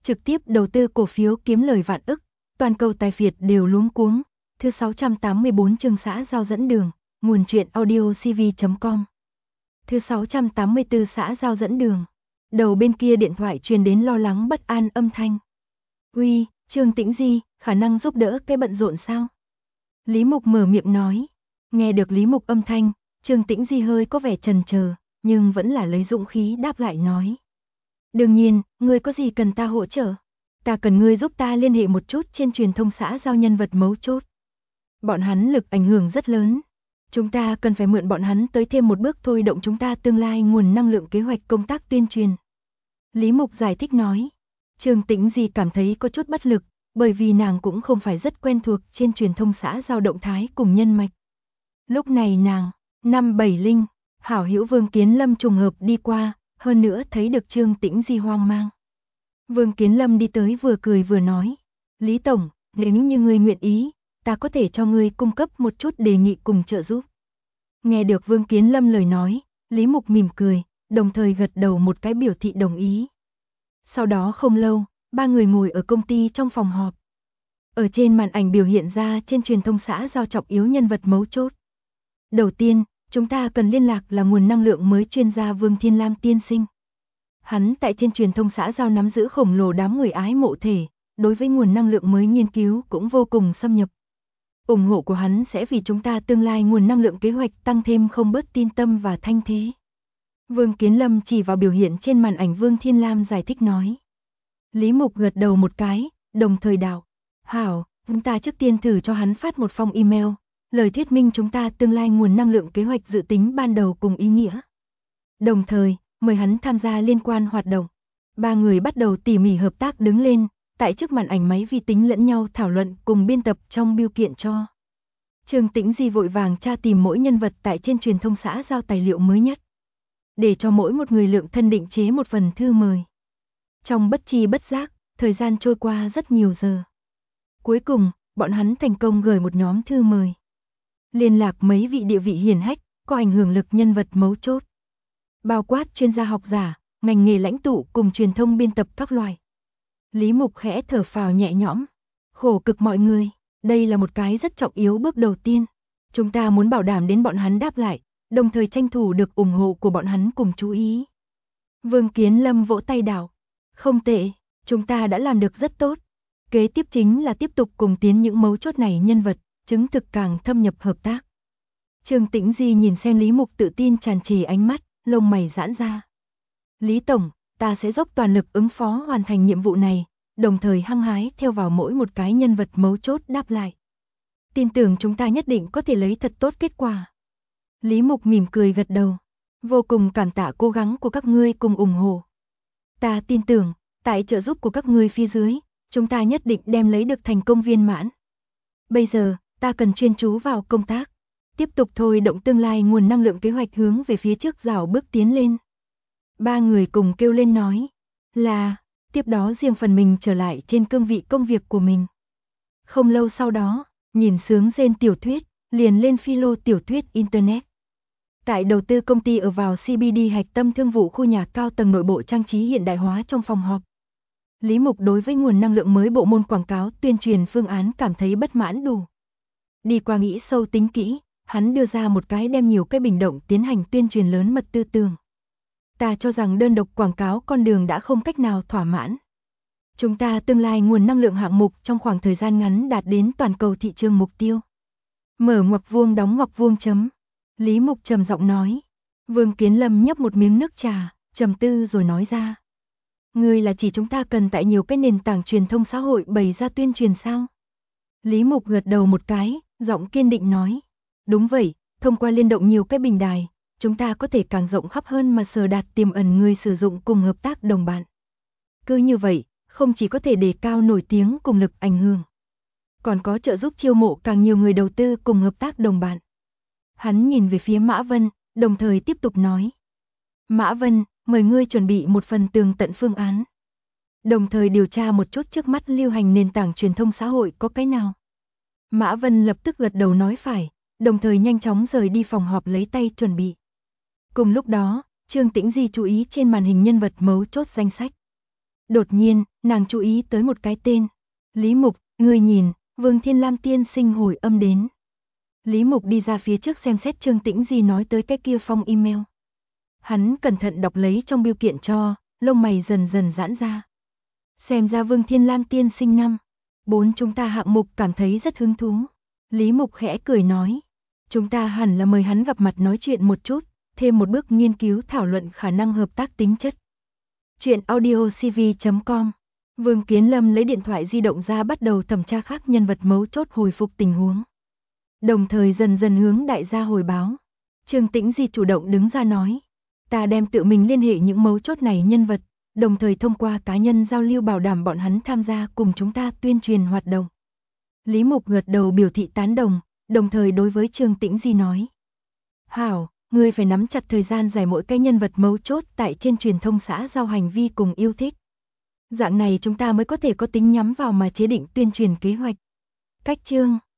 trực tiếp đầu tư cổ phiếu kiếm lời vạn ức, toàn cầu tài phiệt đều luống cuống. Thứ 684 chương xã giao dẫn đường, nguồn truyện audio cv.com. Thứ 684 xã giao dẫn đường. Đầu bên kia điện thoại truyền đến lo lắng bất an âm thanh. Uy, Trương Tĩnh Di, khả năng giúp đỡ cái bận rộn sao? Lý Mục mở miệng nói. Nghe được Lý Mục âm thanh, Trương Tĩnh Di hơi có vẻ chần chờ, nhưng vẫn là lấy dũng khí đáp lại nói. Đương nhiên, ngươi có gì cần ta hỗ trợ? Ta cần ngươi giúp ta liên hệ một chút trên truyền thông xã giao nhân vật mấu chốt. Bọn hắn lực ảnh hưởng rất lớn. Chúng ta cần phải mượn bọn hắn tới thêm một bước thôi động chúng ta tương lai nguồn năng lượng kế hoạch công tác tuyên truyền. Lý Mục giải thích nói. Trương Tĩnh Di cảm thấy có chút bất lực, bởi vì nàng cũng không phải rất quen thuộc trên truyền thông xã giao động thái cùng nhân mạch. Lúc này nàng, năm bảy linh, hảo hữu Vương Kiến Lâm trùng hợp đi qua, hơn nữa thấy được Trương Tĩnh Di hoang mang. Vương Kiến Lâm đi tới vừa cười vừa nói. Lý Tổng, nếu như ngươi nguyện ý, ta có thể cho ngươi cung cấp một chút đề nghị cùng trợ giúp. Nghe được Vương Kiến Lâm lời nói, Lý Mục mỉm cười, đồng thời gật đầu một cái biểu thị đồng ý. Sau đó không lâu, ba người ngồi ở công ty trong phòng họp. Ở trên màn ảnh biểu hiện ra trên truyền thông xã giao trọng yếu nhân vật mấu chốt. Đầu tiên, chúng ta cần liên lạc là nguồn năng lượng mới chuyên gia Vương Thiên Lam tiên sinh. Hắn tại trên truyền thông xã giao nắm giữ khổng lồ đám người ái mộ thể, đối với nguồn năng lượng mới nghiên cứu cũng vô cùng xâm nhập. Ủng hộ của hắn sẽ vì chúng ta tương lai nguồn năng lượng kế hoạch tăng thêm không bớt tin tâm và thanh thế. Vương Kiến Lâm chỉ vào biểu hiện trên màn ảnh Vương Thiên Lam giải thích nói. Lý Mục gật đầu một cái, đồng thời đạo. Hảo, chúng ta trước tiên thử cho hắn phát một phong email, lời thuyết minh chúng ta tương lai nguồn năng lượng kế hoạch dự tính ban đầu cùng ý nghĩa. Đồng thời, mời hắn tham gia liên quan hoạt động. Ba người bắt đầu tỉ mỉ hợp tác đứng lên, tại trước màn ảnh máy vi tính lẫn nhau thảo luận cùng biên tập trong bưu kiện cho. Trương Tĩnh Di vội vàng tra tìm mỗi nhân vật tại trên truyền thông xã giao tài liệu mới nhất, để cho mỗi một người lượng thân định chế một phần thư mời. Trong bất chi bất giác, thời gian trôi qua rất nhiều giờ. Cuối cùng, bọn hắn thành công gửi một nhóm thư mời. Liên lạc mấy vị địa vị hiển hách, có ảnh hưởng lực nhân vật mấu chốt. Bao quát chuyên gia học giả, ngành nghề lãnh tụ cùng truyền thông biên tập các loại. Lý Mục khẽ thở phào nhẹ nhõm. Khổ cực mọi người, đây là một cái rất trọng yếu bước đầu tiên. Chúng ta muốn bảo đảm đến bọn hắn đáp lại, đồng thời tranh thủ được ủng hộ của bọn hắn cùng chú ý. Vương Kiến Lâm vỗ tay đảo. Không tệ, chúng ta đã làm được rất tốt. Kế tiếp chính là tiếp tục cùng tiến những mấu chốt này nhân vật, chứng thực càng thâm nhập hợp tác. Trương Tĩnh Di nhìn xem Lý Mục tự tin tràn trề ánh mắt, lông mày giãn ra. Lý Tổng, ta sẽ dốc toàn lực ứng phó hoàn thành nhiệm vụ này, đồng thời hăng hái theo vào mỗi một cái nhân vật mấu chốt đáp lại. Tin tưởng chúng ta nhất định có thể lấy thật tốt kết quả. Lý Mục mỉm cười gật đầu. Vô cùng cảm tạ cố gắng của các ngươi cùng ủng hộ. Ta tin tưởng, tại trợ giúp của các ngươi phía dưới, chúng ta nhất định đem lấy được thành công viên mãn. Bây giờ, ta cần chuyên chú vào công tác. Tiếp tục thôi động tương lai nguồn năng lượng kế hoạch hướng về phía trước rào bước tiến lên. Ba người cùng kêu lên nói. Là, tiếp đó riêng phần mình trở lại trên cương vị công việc của mình. Không lâu sau đó, nhìn sướng rên tiểu thuyết, liền lên philo tiểu thuyết Internet. Tại đầu tư công ty ở vào CBD hạch tâm thương vụ khu nhà cao tầng nội bộ trang trí hiện đại hóa trong phòng họp. Lý Mục đối với nguồn năng lượng mới bộ môn quảng cáo tuyên truyền phương án cảm thấy bất mãn đủ. Đi qua nghĩ sâu tính kỹ, hắn đưa ra một cái đem nhiều cái bình động tiến hành tuyên truyền lớn mật tư tưởng. Ta cho rằng đơn độc quảng cáo con đường đã không cách nào thỏa mãn. Chúng ta tương lai nguồn năng lượng hạng mục trong khoảng thời gian ngắn đạt đến toàn cầu thị trường mục tiêu. Mở ngoặc vuông đóng ngoặc vuông chấm. Lý Mục trầm giọng nói. Vương Kiến Lâm nhấp một miếng nước trà, trầm tư rồi nói ra. Ngươi là chỉ chúng ta cần tại nhiều cái nền tảng truyền thông xã hội bày ra tuyên truyền sao? Lý Mục gật đầu một cái, giọng kiên định nói. Đúng vậy, thông qua liên động nhiều cái bình đài, chúng ta có thể càng rộng khắp hơn mà sờ đạt tiềm ẩn người sử dụng cùng hợp tác đồng bạn. Cứ như vậy, không chỉ có thể đề cao nổi tiếng cùng lực ảnh hưởng, còn có trợ giúp chiêu mộ càng nhiều người đầu tư cùng hợp tác đồng bạn. Hắn nhìn về phía Mã Vân, đồng thời tiếp tục nói. Mã Vân, mời ngươi chuẩn bị một phần tường tận phương án. Đồng thời điều tra một chút trước mắt lưu hành nền tảng truyền thông xã hội có cái nào. Mã Vân lập tức gật đầu nói phải, đồng thời nhanh chóng rời đi phòng họp lấy tay chuẩn bị. Cùng lúc đó, Trương Tĩnh Di chú ý trên màn hình nhân vật mấu chốt danh sách. Đột nhiên, nàng chú ý tới một cái tên. Lý Mục, ngươi nhìn, Vương Thiên Lam tiên sinh hồi âm đến. Lý Mục đi ra phía trước xem xét Trương Tĩnh Di nói tới cái kia phong email. Hắn cẩn thận đọc lấy trong bưu kiện cho, lông mày dần dần giãn ra. Xem ra Vương Thiên Lam tiên sinh năm 4 chúng ta hạng mục cảm thấy rất hứng thú. Lý Mục khẽ cười nói, chúng ta hẳn là mời hắn gặp mặt nói chuyện một chút, thêm một bước nghiên cứu thảo luận khả năng hợp tác tính chất. Chuyện audiocv.com. Vương Kiến Lâm lấy điện thoại di động ra bắt đầu thẩm tra các nhân vật mấu chốt hồi phục tình huống. Đồng thời dần dần hướng đại gia hồi báo. Trương Tĩnh Di chủ động đứng ra nói, ta đem tự mình liên hệ những mấu chốt này nhân vật, đồng thời thông qua cá nhân giao lưu bảo đảm bọn hắn tham gia cùng chúng ta tuyên truyền hoạt động. Lý Mục gật đầu biểu thị tán đồng, đồng thời đối với Trương Tĩnh Di nói, hảo, ngươi phải nắm chặt thời gian giải mỗi cái nhân vật mấu chốt tại trên truyền thông xã giao hành vi cùng yêu thích. Dạng này chúng ta mới có thể có tính nhắm vào mà chế định tuyên truyền kế hoạch. Cách chương